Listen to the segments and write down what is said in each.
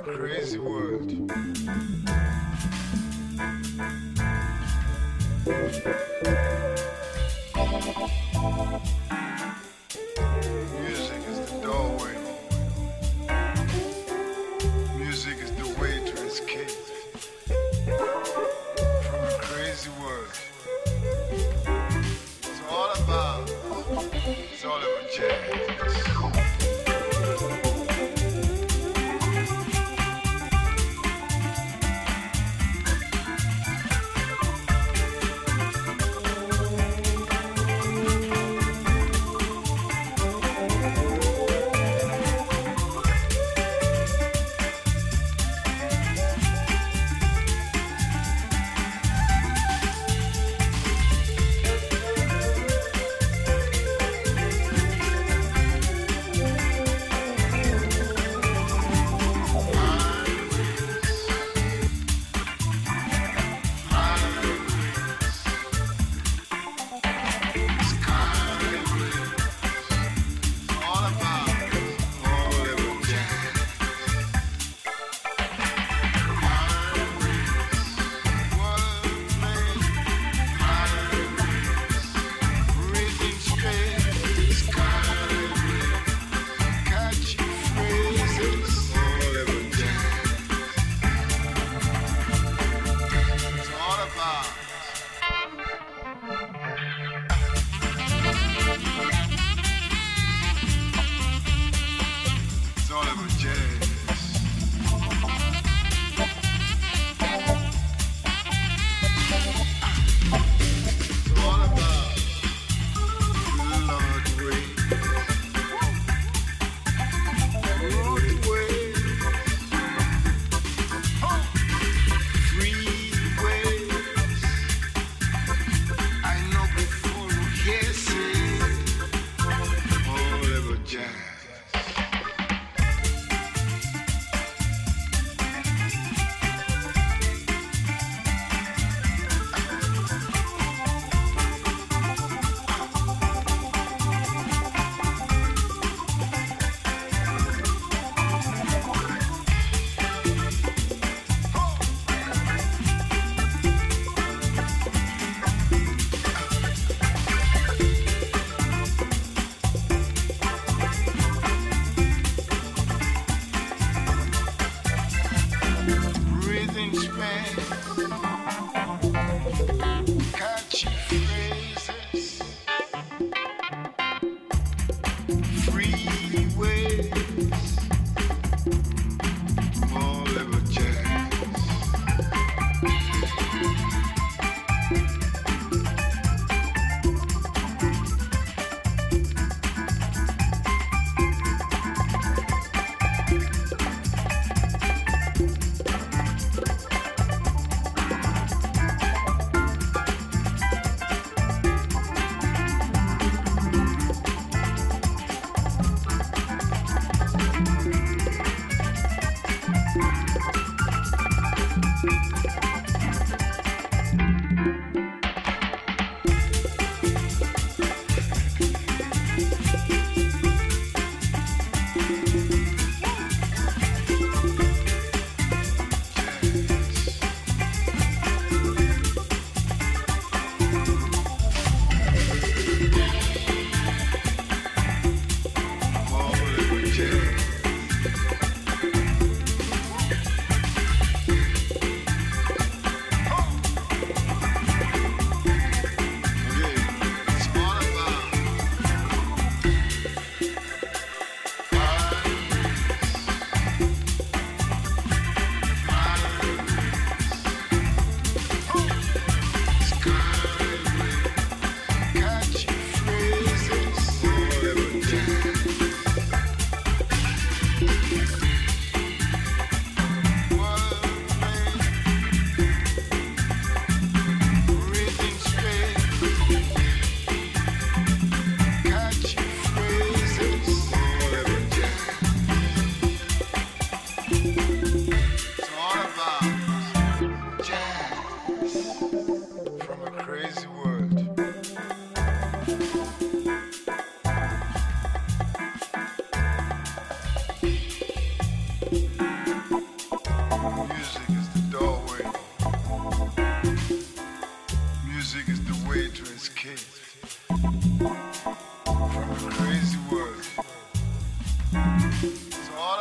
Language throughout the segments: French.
crazy world. Music is the doorway. Music is the way to escape from a crazy world. It's all about jazz.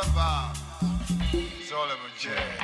It's all about jazz.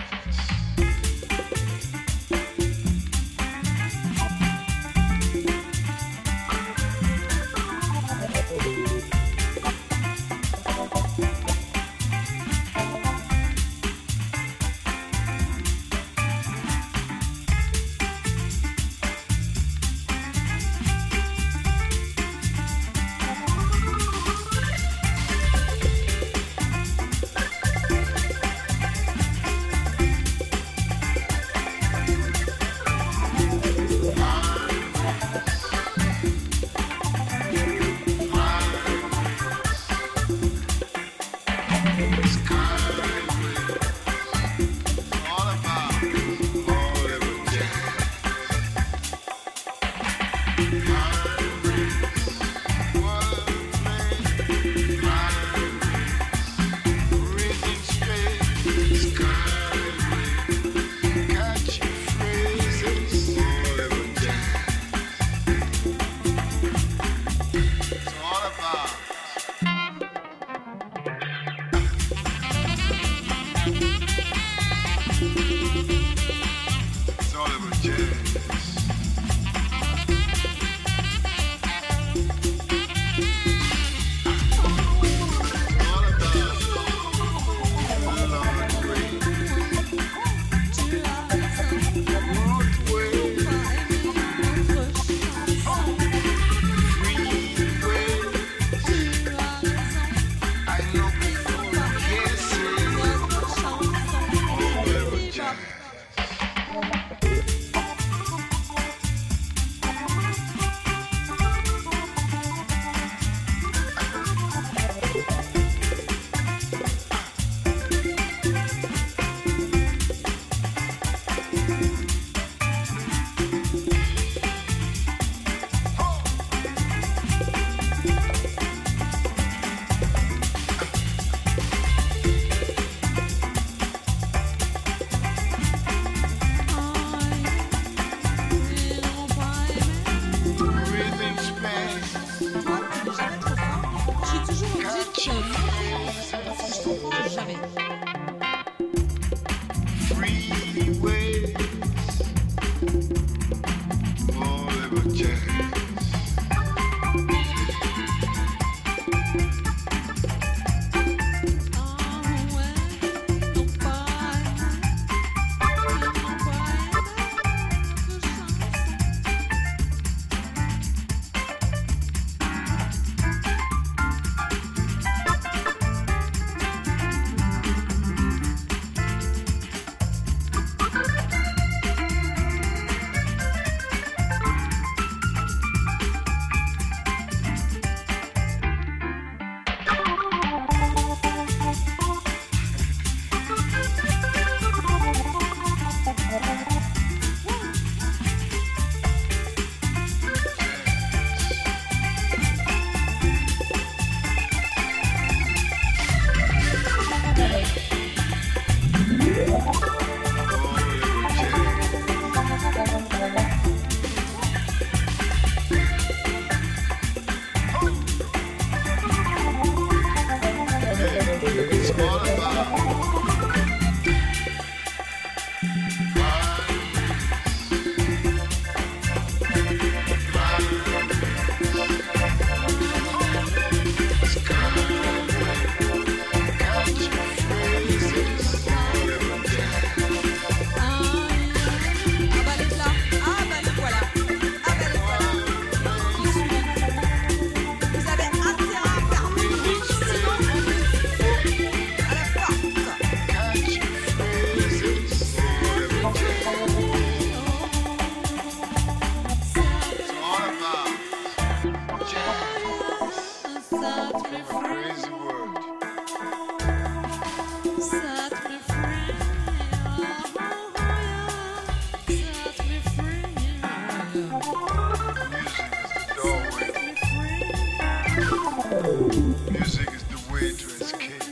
Music is the way to escape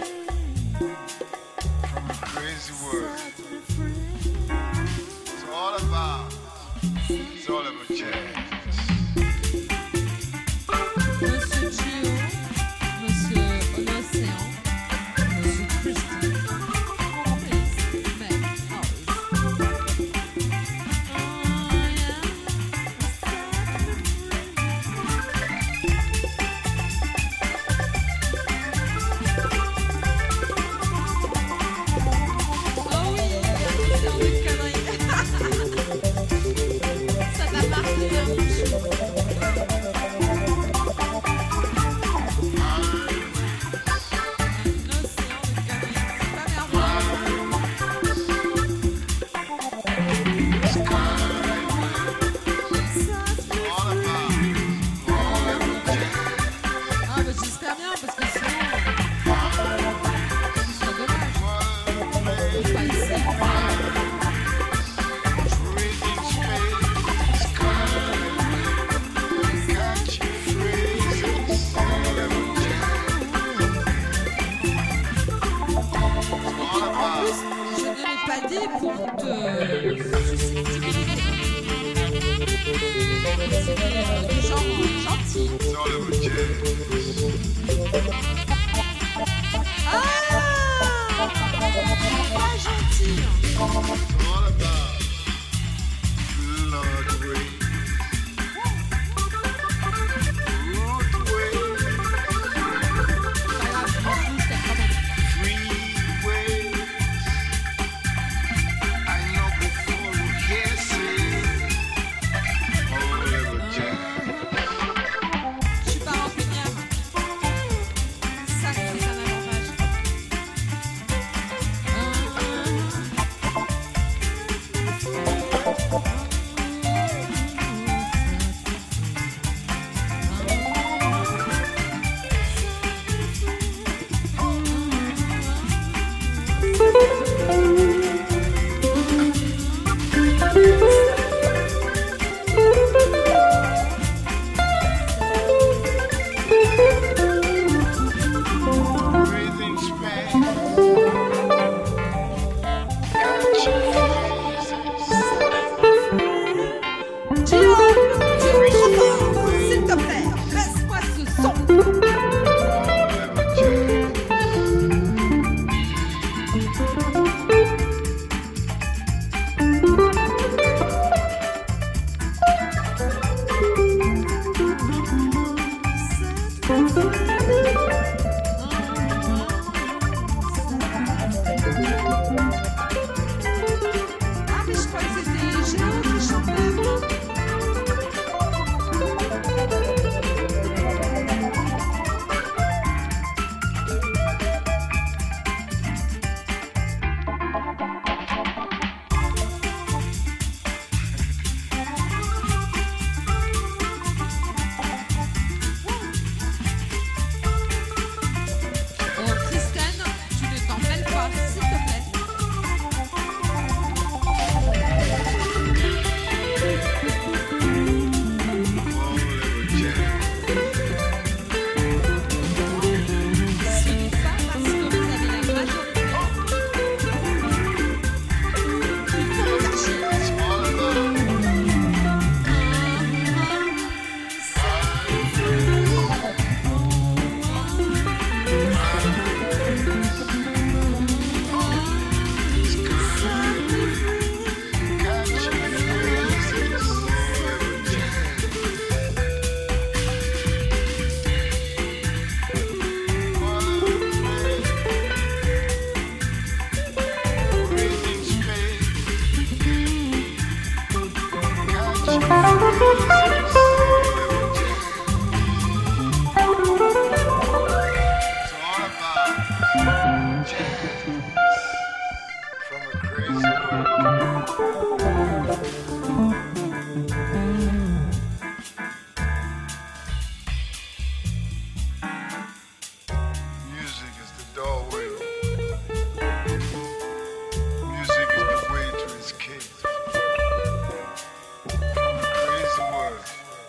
from a crazy world. It's all about jazz. Monsieur Gio, Monsieur L'Océan, Monsieur plus, je ne l'ai pas dit pour te susceptibilité. C'est du genre gentil. It's all about jazz. Ah, pas gentil. It's all about Lord way. Good way. Pas grave, je m'en fous, je t'aime quand même. Free ways. I know before you hear say. All about jazz. Je suis pas rancunière. C'est ça qui est un avantage. Breathing space. Catch Jesus. Gio, tu es trop fort. S'il te plaît, baisse-moi ce son. All about jazz. Ah, mais je crois que c'était Géo qui chantait. Christine, tu ne t'en mêles pas, s'il te plaît. All about jazz. Ce n'est pas parce que vous avez la majorité qu'il faut vous cacher. It's all about catch Jesus. All about jazz. Breathing space. Catch Jesus. It's all about jazz from a crazy world. Music is the doorway. Music is the way to escape from a crazy world.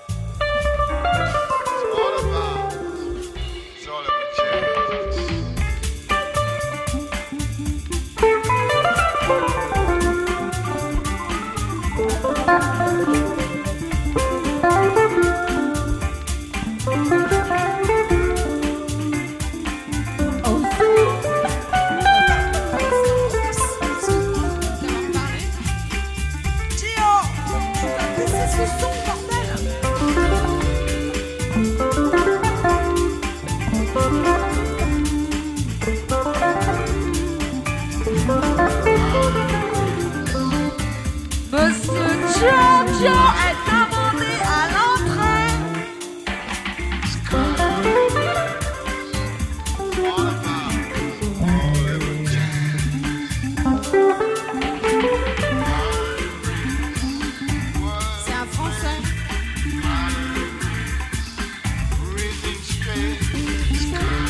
It's all about jazz. D'avoir parlé. Gio, tu vas baisser ce son, bordel. Monsieur Giorgio est amendé à l'entrée. All about jazz. C'est un français. Breathing space.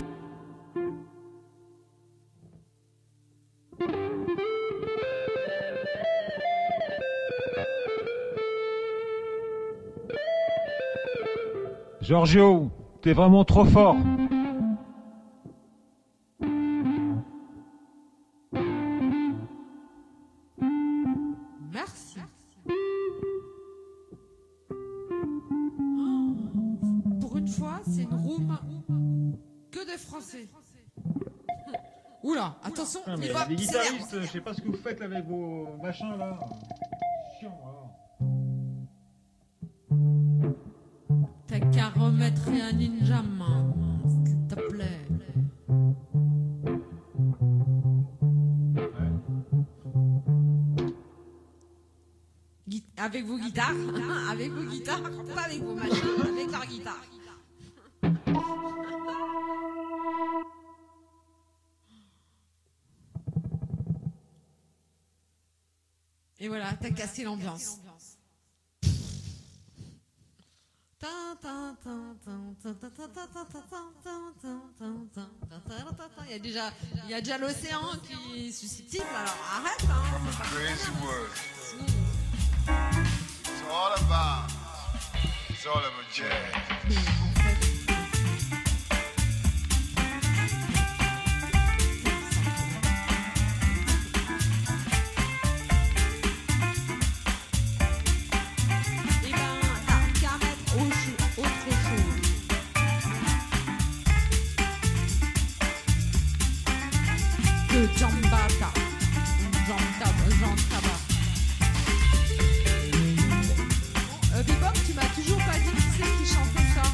Giorgio, t'es vraiment trop fort. Oula, attention, Putain, mais il va les s'énerve. guitaristes, je sais pas ce que vous faites là avec vos machins là. Chiant, alors. T'as qu'à remettre un ninja main, s'il te plaît. Avec vos guitares, avec vos guitares, pas avec vos machins, avec leur guitare. Et voilà, t'as cassé l'ambiance. Il y a déjà l'océan qui est susceptible, alors arrête, hein. Crazy world. Sinon, It's all about jazz. mais en fait, eh ben, t'as qu'à mettre autre chose. Que Jambata. Jambata. Bebop, tu m'as toujours pas dit qui c'est qui chantait ça.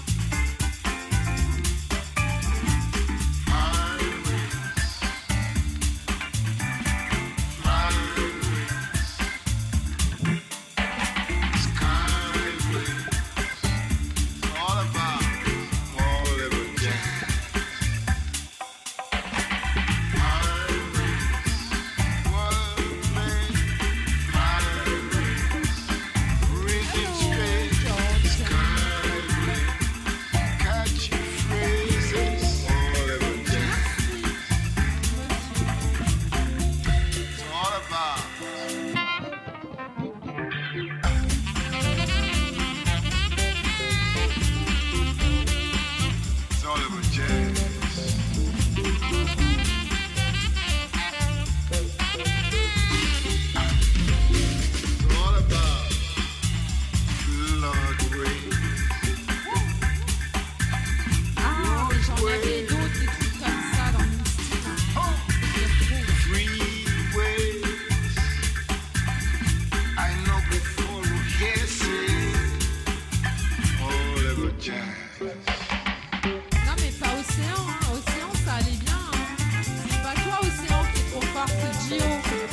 Ah, mais j'en avais d'autres, des trucs comme ça dans mon style. Non mais pas Océan, hein. Océan ça allait bien, hein. C'est pas toi Océan qui est trop fort, c'est Gio.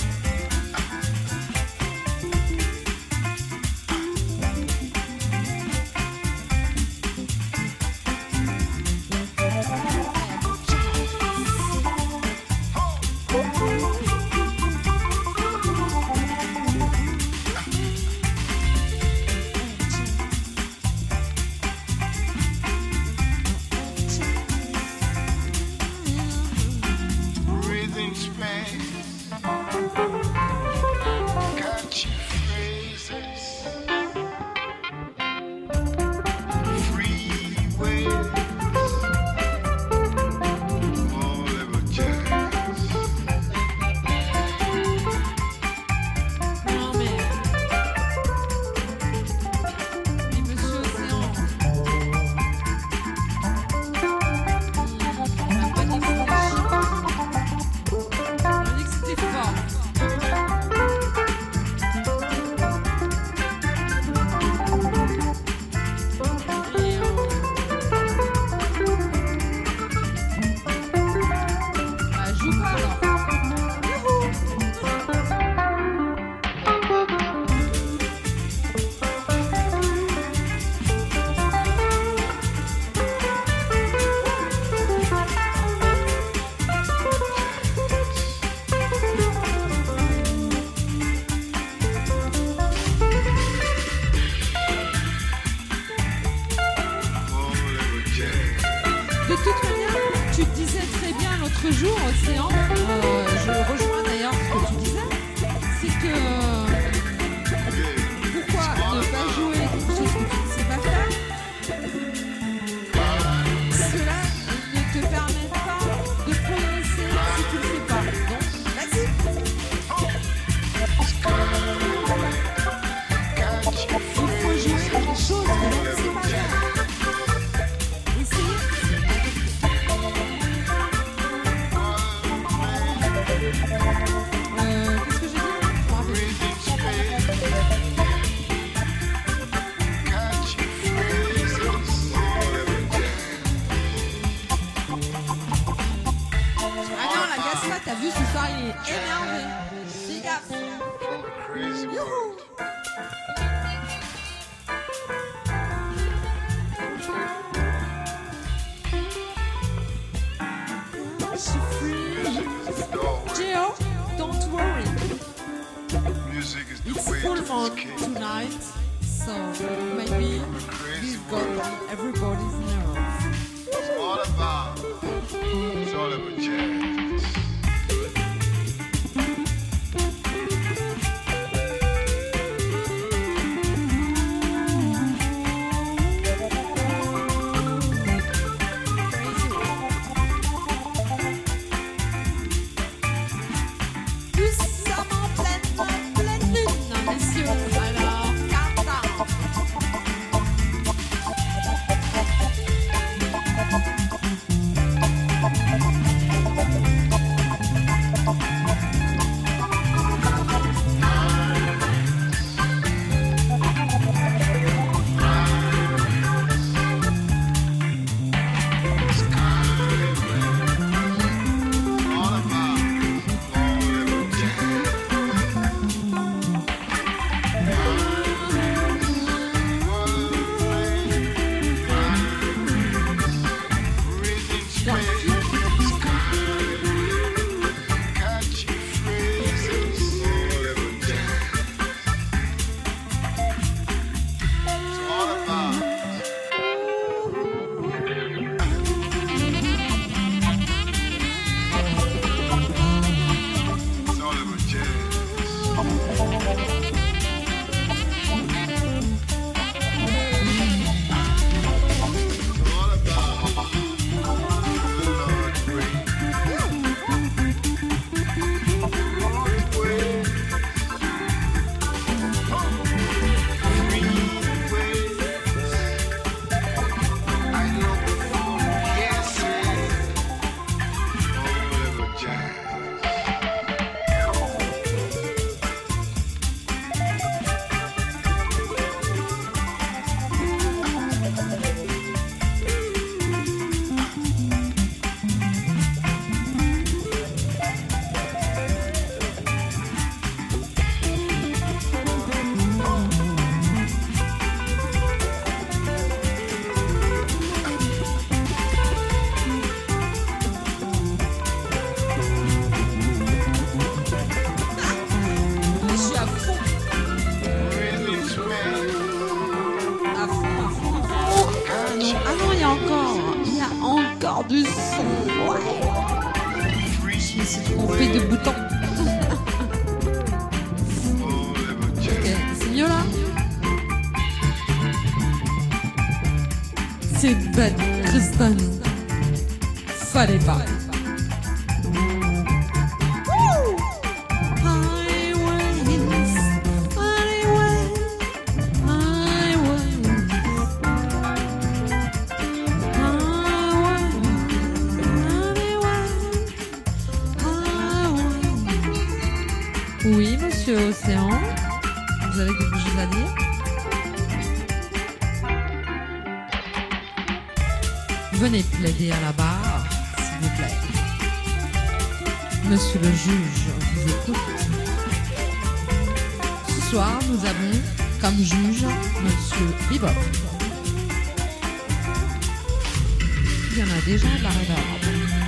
Breathing space, catchy phrases, freeways, all about jazz. Non mais Monsieur Océan, on n'a pas dit que c'était chiant. On a dit que c'était fort. Qu'est-ce que j'ai dit? Je me rappelle plus. Ah non, la Gaspa, t'as vu ce soir, il est énervé. Fais gaffe. Youhou. Gio, don't worry. Music is the It's way full to moon escape. tonight, so maybe we've got on everybody's nerves. It's all about jazz. Nous sommes en pleine lune, messieurs. Alors, countdown. Je suis à fond. À fond, à fond, à fond. Ah non, il y a encore du son. Ouais. Je me suis trompée de bouton. Ok, c'est mieux là? C'est bête, Tristan. Fallait pas. Oui, monsieur Océan, vous avez quelque chose à dire? Venez plaider à la barre, s'il vous plaît. Monsieur le juge vous écoute. Ce soir, nous avons comme juge monsieur Bebop. Il y en a déjà de la réverbe.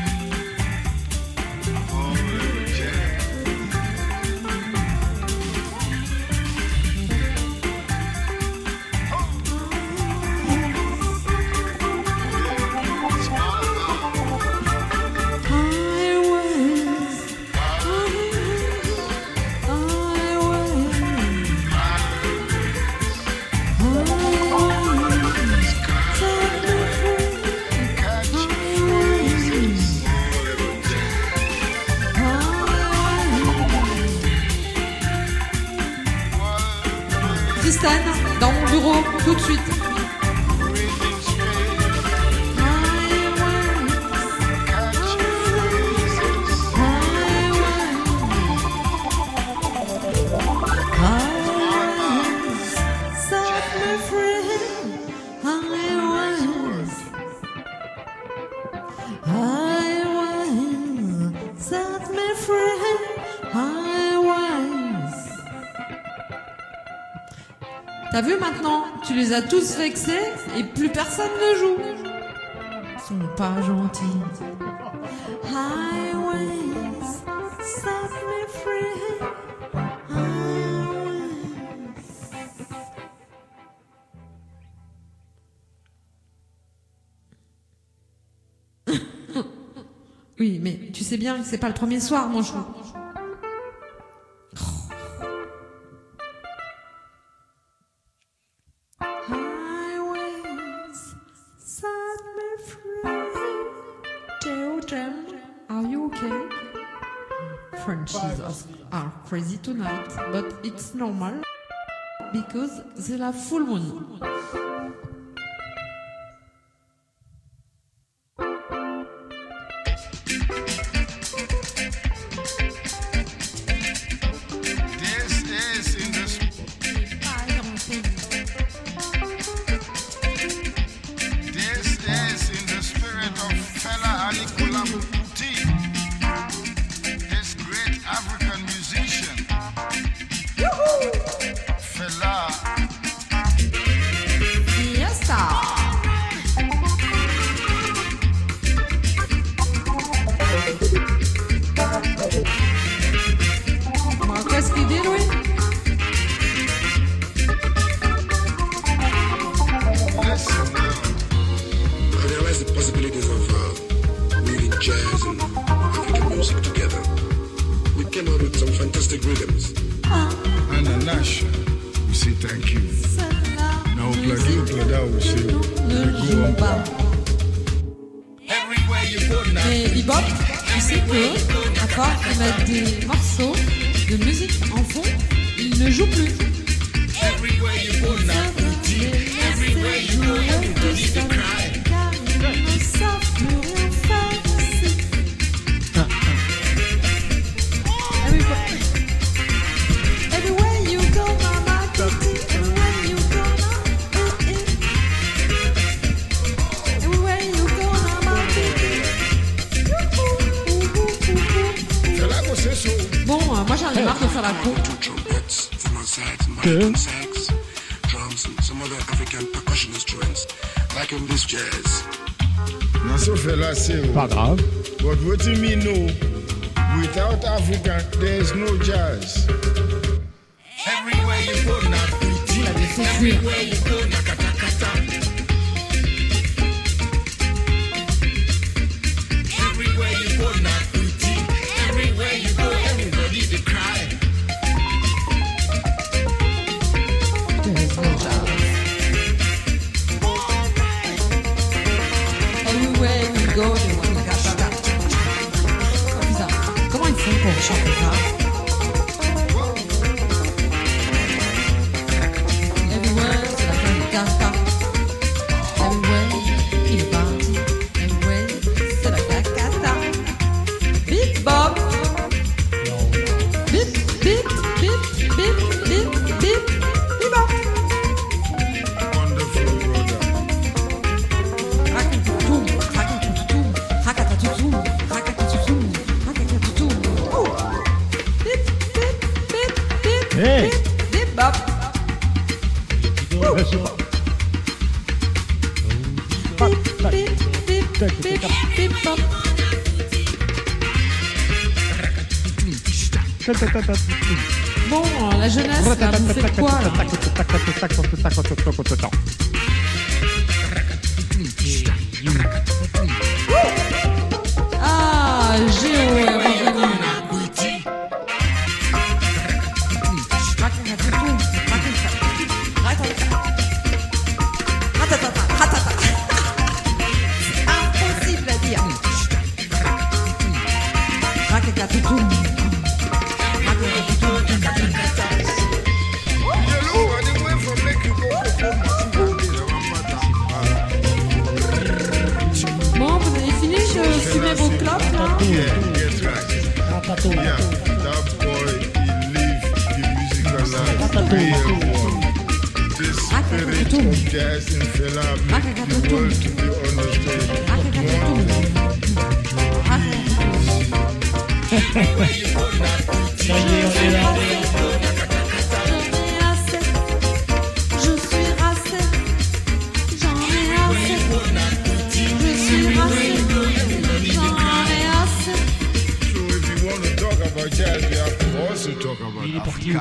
Tristan, dans mon bureau, tout de suite. T'as vu maintenant? Tu les as tous vexés et plus personne ne joue. Ils sont pas gentils. Highways, set me free. Oui, mais tu sais bien que c'est pas le premier soir, mon chou. Highways, set me free. Children, are you okay? Frenchies are crazy tonight, but it's normal because they have full moon. Mais Bebop, tu sais que, à part mettre des morceaux de musique en fond, il ne joue plus. Bon, moi j'en ai marre de faire la cour. Pas grave. But what do you mean no? Without Africa, there's no jazz. Everywhere you go, everywhere you go, everywhere you go, everywhere you go, everybody they cry. There's no jazz. Everywhere we go, they want to gata. Oh putain, comment ils font pour chanter ça? Everywhere, c'est la fin de gata. Everywhere, il est parti. Everywhere, c'est la gata. Bip bop. Bip, bip, bip, bip, bip, bip, bip bop. Wonderful brother. Rakatutum, rakatutum, rakatatutum, rakatatutum, rakatatutum. Oh! Bip, bip, bip, bip, Hey! bip, bip bop. Bip, bip, bip, bip, bip bop. Bon, la jeunesse, là, vous faites quoi, là? Ah, Géo est revenu. Impossible à dire. Rakakatutum. Bon, vous avez fini de fumer vos clopes, là? Yeah, that's right. Yeah, that boy, he lived the musical life. Real one. The spirit of jazz in Fela make the world to be understood. Ça y est, on est là. Je about jazz, we have to also talk about Africa.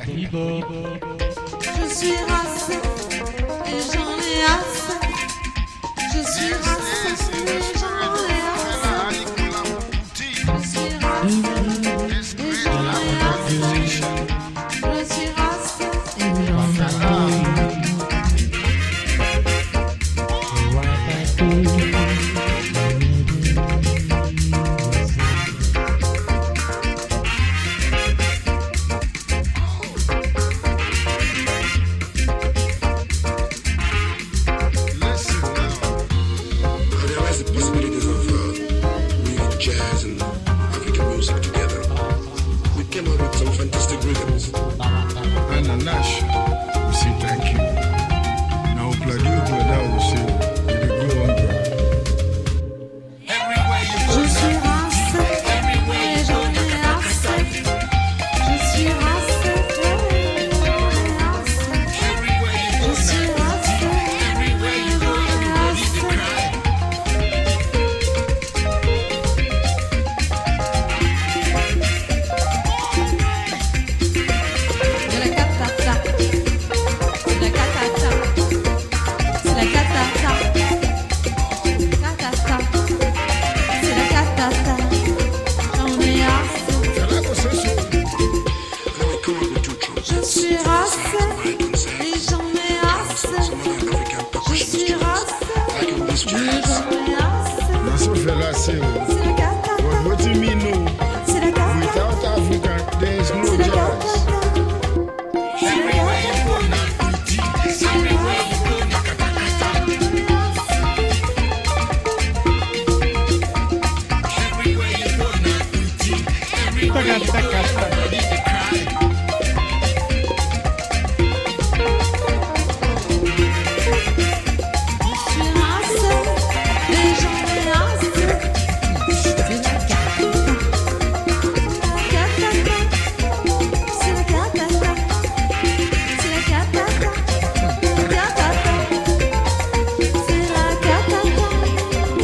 Je suis rincé et j'en ai assez. Je suis rincé et j'en ai assez. Je suis rincé et j'en ai assez. Je suis rincé et j'en ai assez.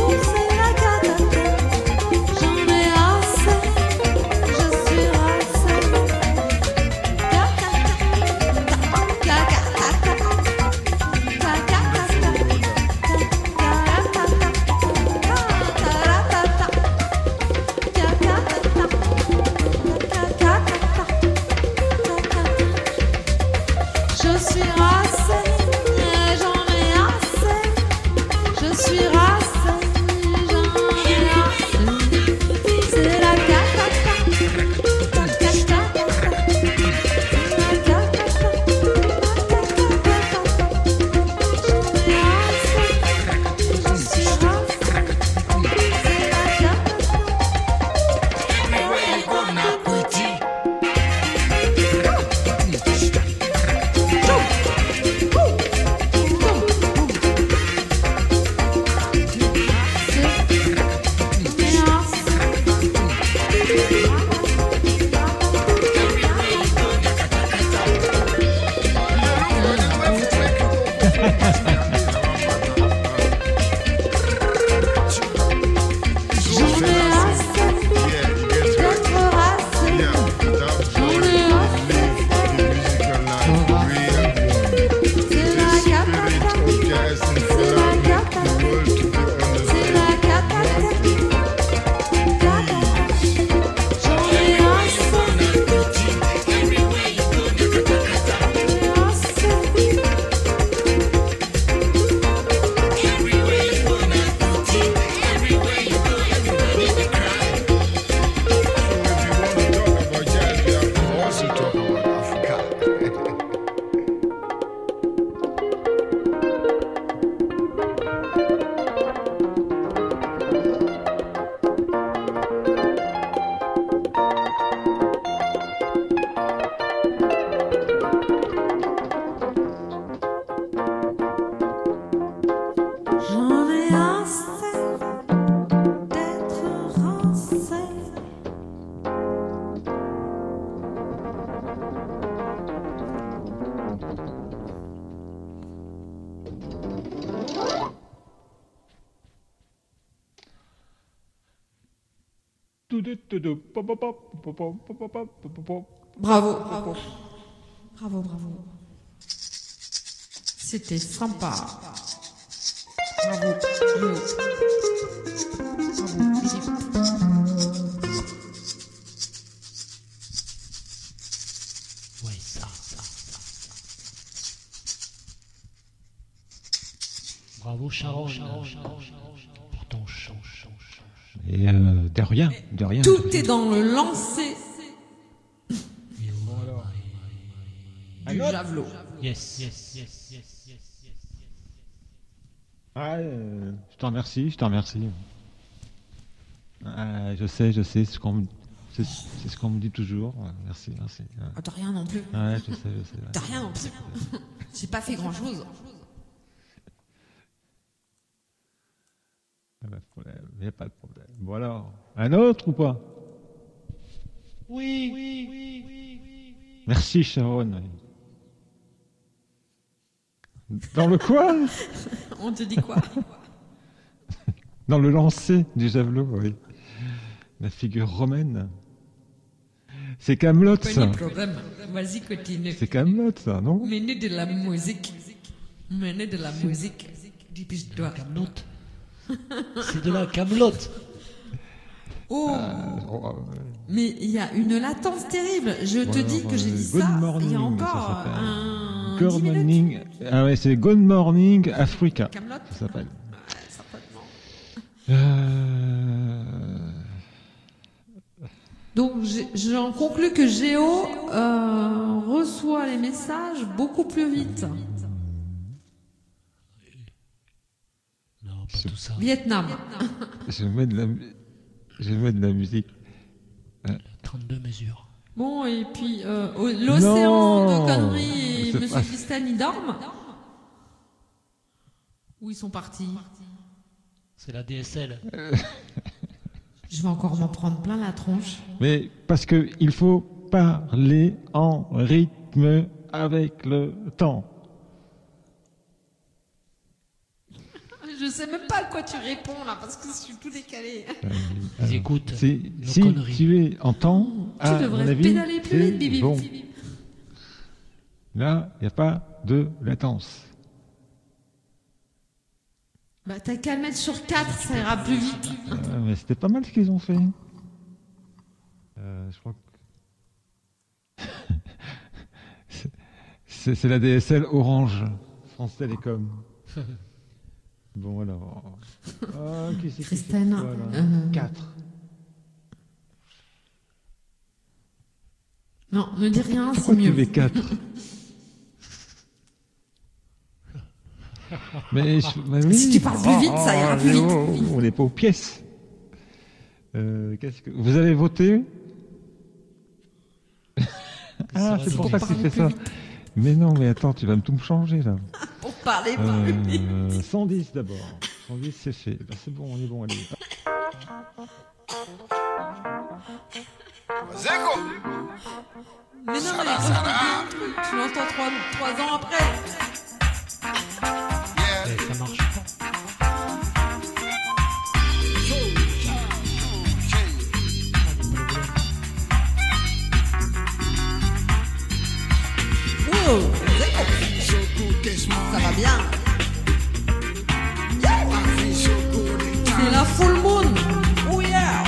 J'en ai assez, je suis rincé. Bravo. Bravo. C'était sympa. Bravo. Bravo, Philippe. Ouais, ça. Bravo, Sharon, pour ton chant. Et de rien. Tout est dans le lancer du javelot. Yes. Ah, je t'en remercie. Ah, je sais, c'est ce qu'on me dit toujours. Ouais, merci. Ah, t'as rien non plus. Ouais, je sais. T'as rien non plus. J'ai pas fait grand chose. Il n'y a pas de problème. Bon alors, un autre ou pas? Oui. Merci Sharon. Dans le quoi? On te dit quoi? Dans le lancer du javelot, oui. La figure romaine. C'est Kaamelott, Pas ça. de problème. Vas-y, continue. C'est Kaamelott, ça, non? Mets-nous de la musique. Dépêche-toi. Kaamelott. C'est de la Kaamelott. Oh, mais il y a une latence terrible. Je te dis que j'ai dit Good ça morning, il y a ça encore s'appelle. un Good 10 minutes. morning. Ah ouais, c'est Good Morning Africa. Kaamelott. Ça s'appelle. Ouais, certainement. Donc j'en conclus que Géo reçoit les messages beaucoup plus vite. Non, pas tout ça. Vietnam. Je mets de la musique. 32 mesures. Bon, et puis l'océan Non, de conneries et c'est Monsieur pas- Fistan, ils dorment? Où ils sont partis? C'est la DSL. Je vais encore m'en prendre plein la tronche. Mais parce que il faut parler en rythme avec le temps. Je sais même pas à quoi tu réponds là, parce que je suis tout décalé. Ils écoutent Si nos conneries. tu es en temps, Tu à devrais mon avis, pédaler plus c'est vite, Bibi. bon. Là, il n'y a pas de latence. Bah t'as qu'à le mettre sur 4, ça ira plus vite. Mais c'était pas mal ce qu'ils ont fait. Je crois que c'est la DSL Orange, France Télécom. Bon alors. Qui c'est qui Christine, fait quoi, là 4. Non, ne dis rien, c'est Pourquoi tu mieux. mets 4? Mais oui. Si tu parles plus vite, ça ira plus vite. On n'est pas aux pièces. Qu'est-ce que vous avez voté? Ah, c'est pour ça que tu fais ça. Mais non, mais attends, tu vas tout me changer là. Pour parler plus vite. 110 d'abord. 110 c'est fait. Ben, c'est bon, on est bon, allez. Mais non, mais quand je te dis un truc, tu l'entends 3 ans après. Ça marche pas. Oh, ça va bien. C'est la full moon. Oh yeah.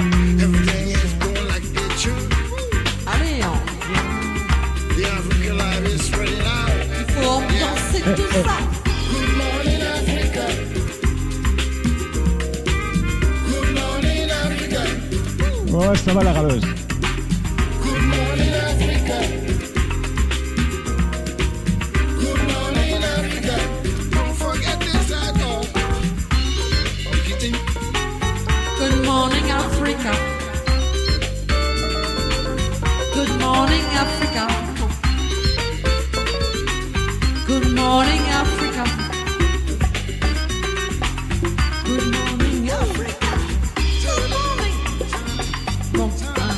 Allez, hein. Il faut ambiancer tout ça. Ouais, ça va la râleuse. Good morning, Africa. Good morning, Africa. Good morning, Africa. Good morning, Africa. Good morning. Bon,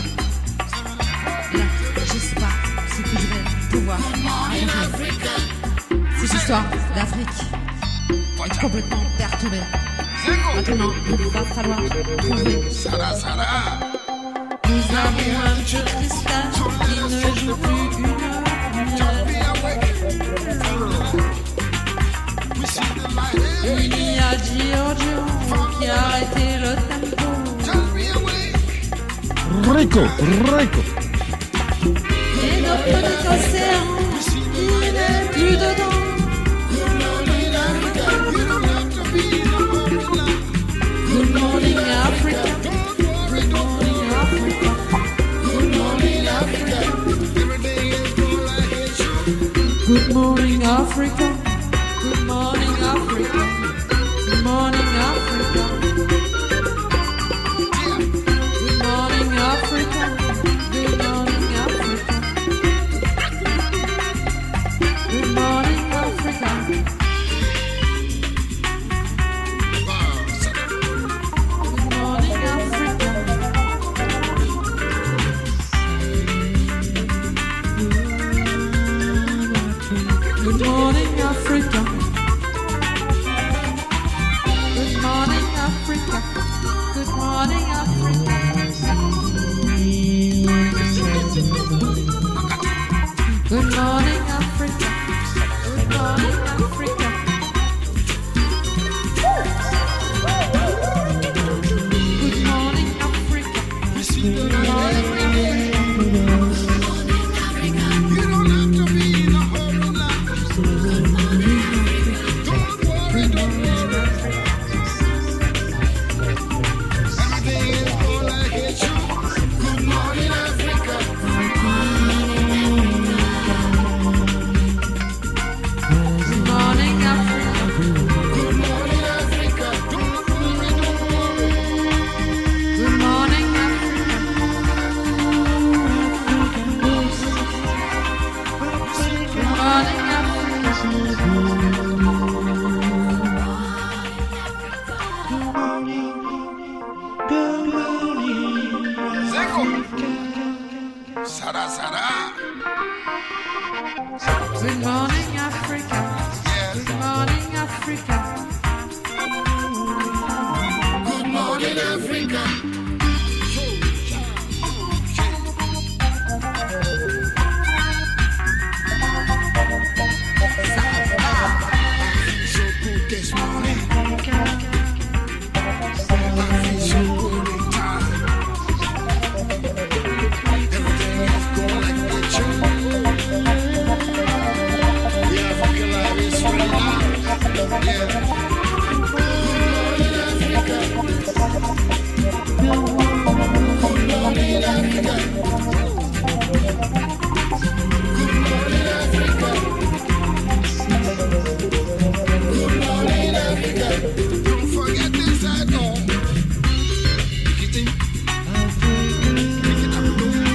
là, je sais pas ce que je vais pouvoir raconter. Cette histoire d'Afrique est complètement perturbée. Maintenant, il va falloir trouver avons un jeu cristal qui ne joue plus une heure. Il y a Giorgio qui a arrêté le tempo. Rico, Rico. Et notre petit océan, il n'est plus dedans. Good morning Africa. Good morning Africa. Good morning Africa. Good morning Africa. Good morning Africa. Good morning Africa. Good morning Africa. Good morning Africa. Good morning Africa. Good morning Africa. Good morning Africa. Good morning Africa. Good morning Africa. Good morning Africa. Good morning Africa. Good morning Africa. Good morning Africa. Good morning Africa. Good morning Africa. Good morning Zeko. Sara, Sara. Good morning Africa. Good morning Africa. Good morning, Africa. So good this morning. I feel so good in time. Everything is going like it should. Yeah, fucking life is really loud. Yeah. Don't forget this I know. Pick it up.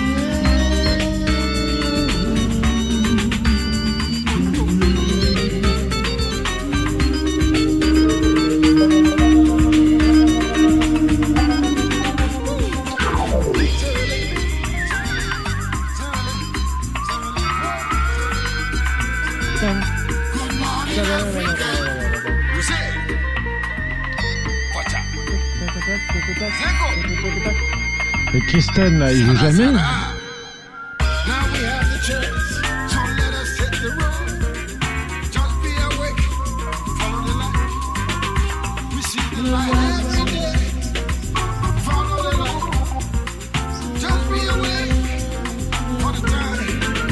Good morning, Africa. You say, watch out. Zeko. Et Kristen, là, il joue jamais. Now we have the chance, so let us hit the road. Just be awake, follow the light. We see the light every day. Follow the light. Just be awake for the time.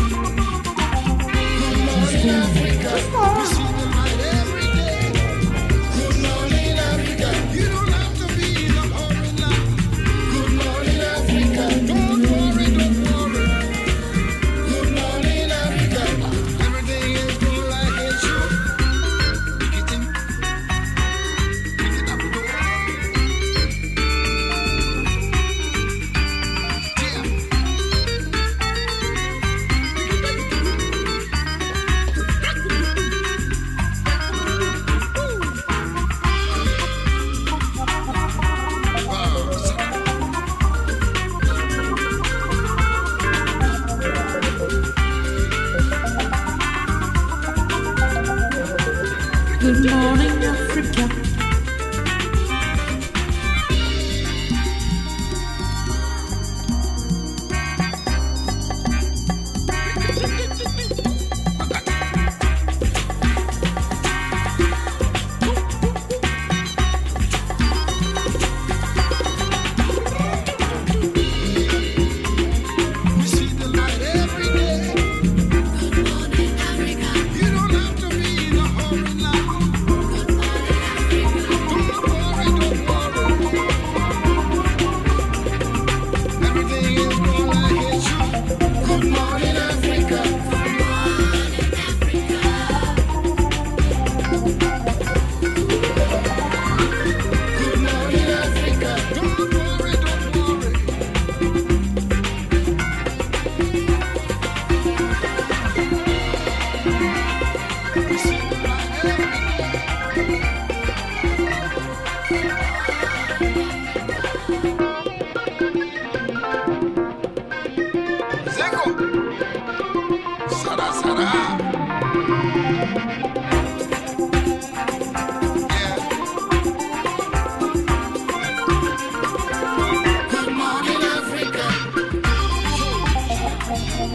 Good morning, Africa. We see the light every day. Good morning, Africa. You don't have to be in a hurry now. Good morning, Africa. Don't worry, don't worry. Good morning, Africa. Everything is going like it should. Pick it in. Pick it up. Yeah. Good morning Africa.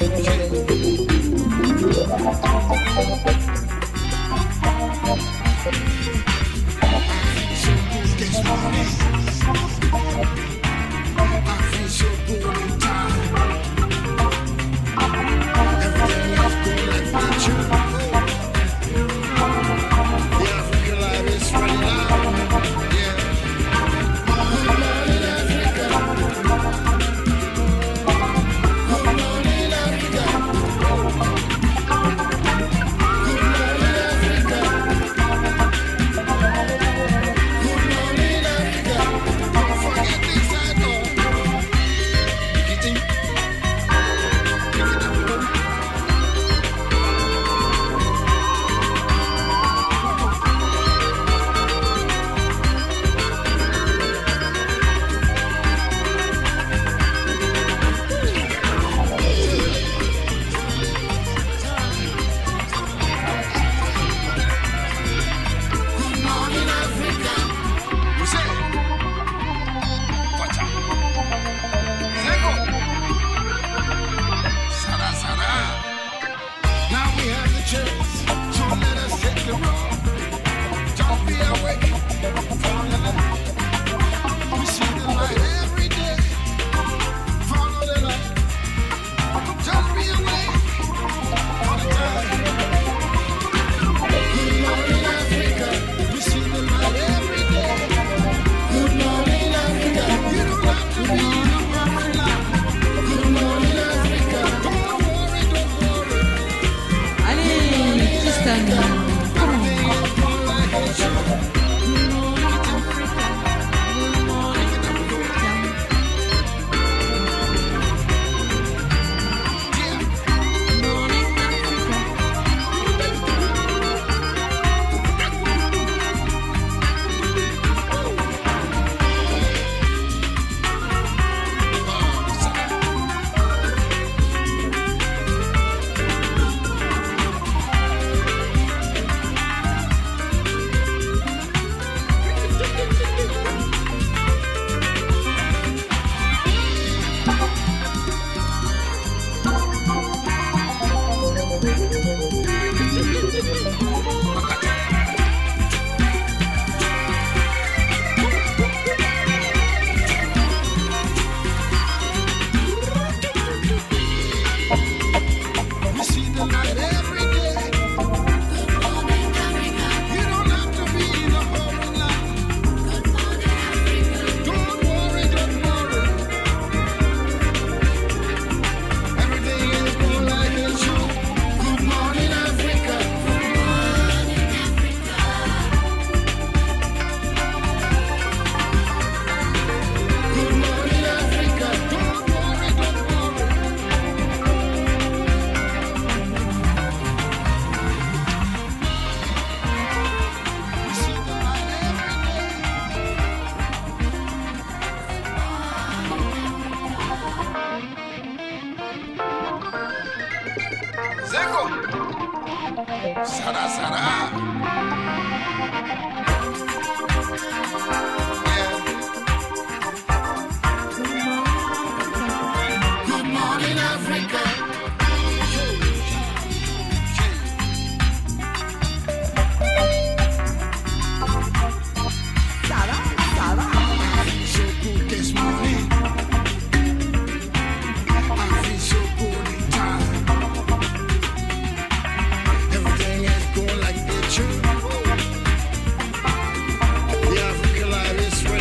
Life is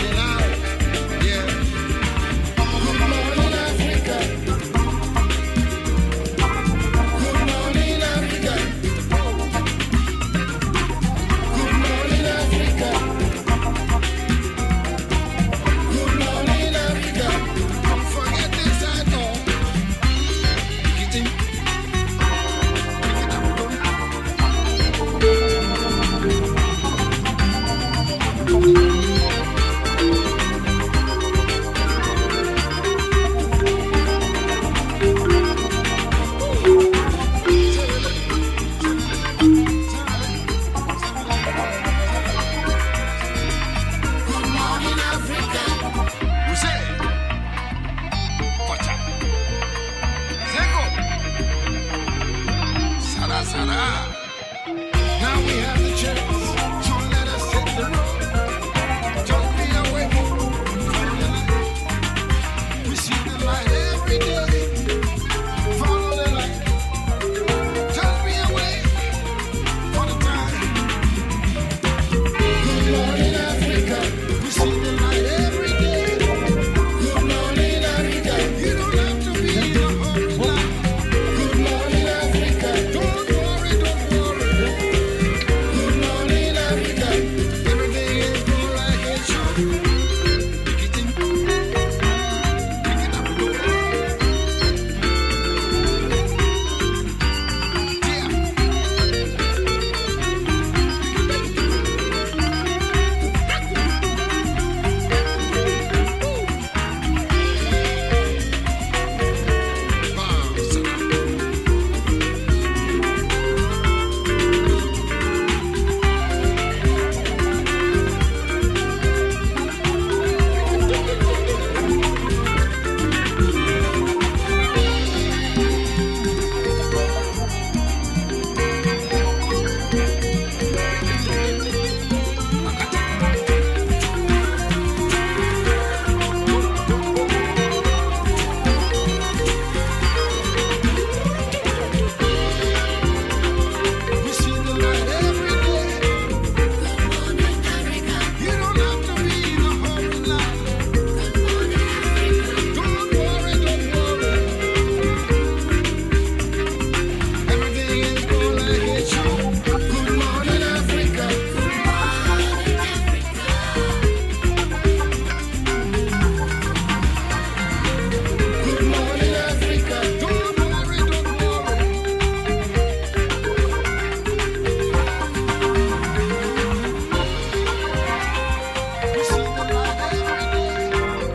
Now we have the chance, so let us hit the road. Don't be away from the light. We see the light every day. Follow the light. Don't be away for the time. Good morning, Africa. We see the light every day. Good morning, Africa. You don't have to be in a hurry now. Good morning, Africa. Don't worry, don't worry. Good morning, Africa. Everything is going like it should. Pick it in. Pick it up. Yeah. We see the light every day. You don't have to be in a hurry now. Don't worry, don't worry. Everything is going like it should. Good morning, Africa. Good morning, Africa. Don't worry, don't worry. We see the light every day.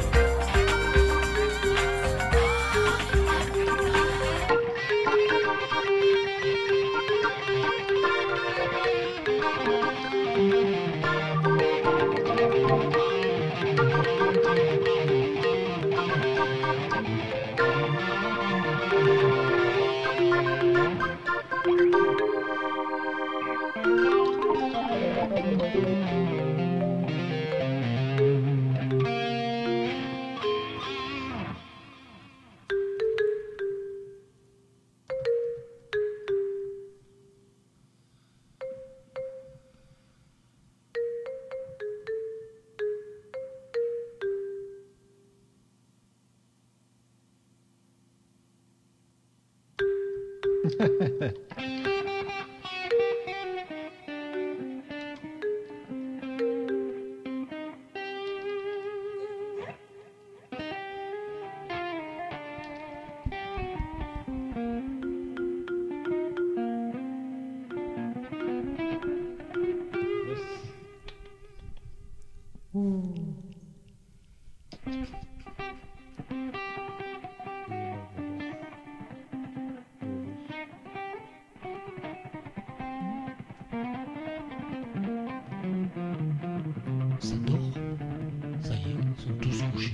Ça dort. Ça y est, ils sont tous couchés.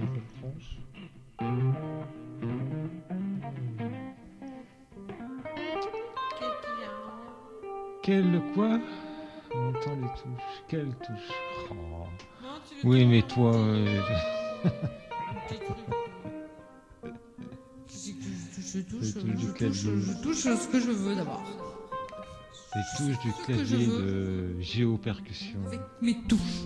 Quel quoi? On entend les touches. Quelle touche? Oh. Non, tu veux Oui, pas- mais toi, Petit truc. Tu sais que je touche, C'est tout du clavier. je touche ce que je veux d'abord. les touches du que je clavier veux. de géopercussion Avec mes touches.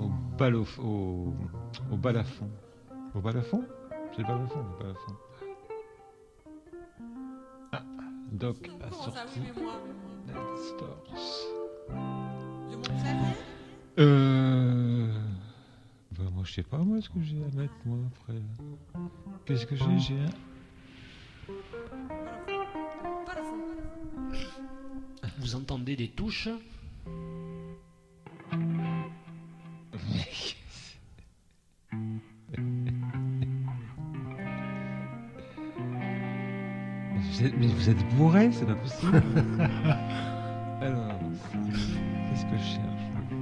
au balafon. Au balafon? C'est le balafon, le balafon. Ah, Doc a Comment ça, sorti oui, mais moi. Stars. De mon clavier? Bah moi je sais pas moi ce que j'ai à mettre moi après. Qu'est-ce que j'ai un... Pas la fond. Vous entendez des touches? Mais vous êtes bourré, c'est pas possible. Alors, qu'est-ce que je cherche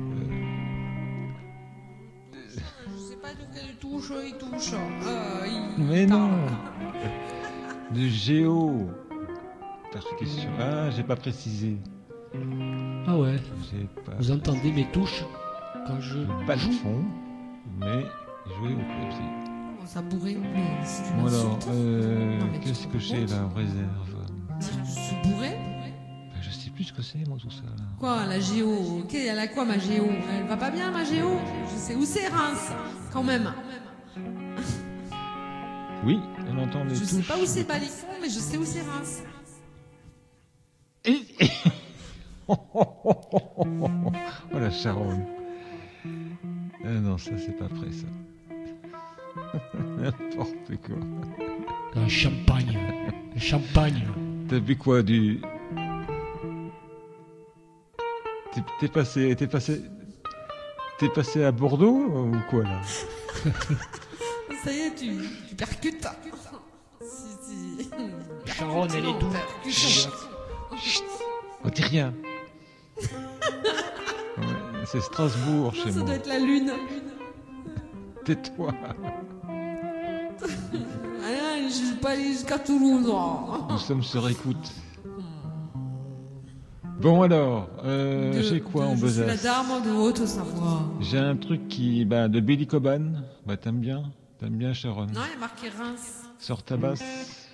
Je sais pas de quelle touche il touche. Il Mais parle. non. De géo percussion. Ah, j'ai pas précisé. Ah ouais. J'ai pas. Vous entendez mes touches quand je Pas de joue? fond, mais jouer au clavier. Oh, ça bourré, mais si tu Bon alors, m'insultes. Non, mais tu qu'est-ce te que rends j'ai compte là en réserve? Dire que je suis bourré? Ben, je sais plus ce que c'est moi tout ça. Là. Quoi, la géo? Ok, elle a quoi ma géo? Elle va pas bien ma géo? Je sais où c'est Reims, quand même. Oui, on entend les Je touches. sais pas où c'est Balifon, mais je sais où c'est Reims. Oh la charonne. Ah non, ça c'est pas prêt ça. N'importe quoi. Un champagne. Le champagne. T'as vu quoi du... T'es passé à Bordeaux ou quoi là? Ça y est, tu percutes. Si. Charonne, elle est d'où? Percussion. On dit rien. Ouais, c'est Strasbourg chez Ça moi. doit être la lune. Tais-toi. Rien, je suis pas allé jusqu'à Toulouse. Nous sommes sur écoute. Bon alors, j'ai quoi en Je suis la besace? dame de Haute-Savoie. J'ai un truc qui, de Billy Cobham. Bah t'aimes bien Sharon. Non, il y a marqué Reims. Sors ta basse.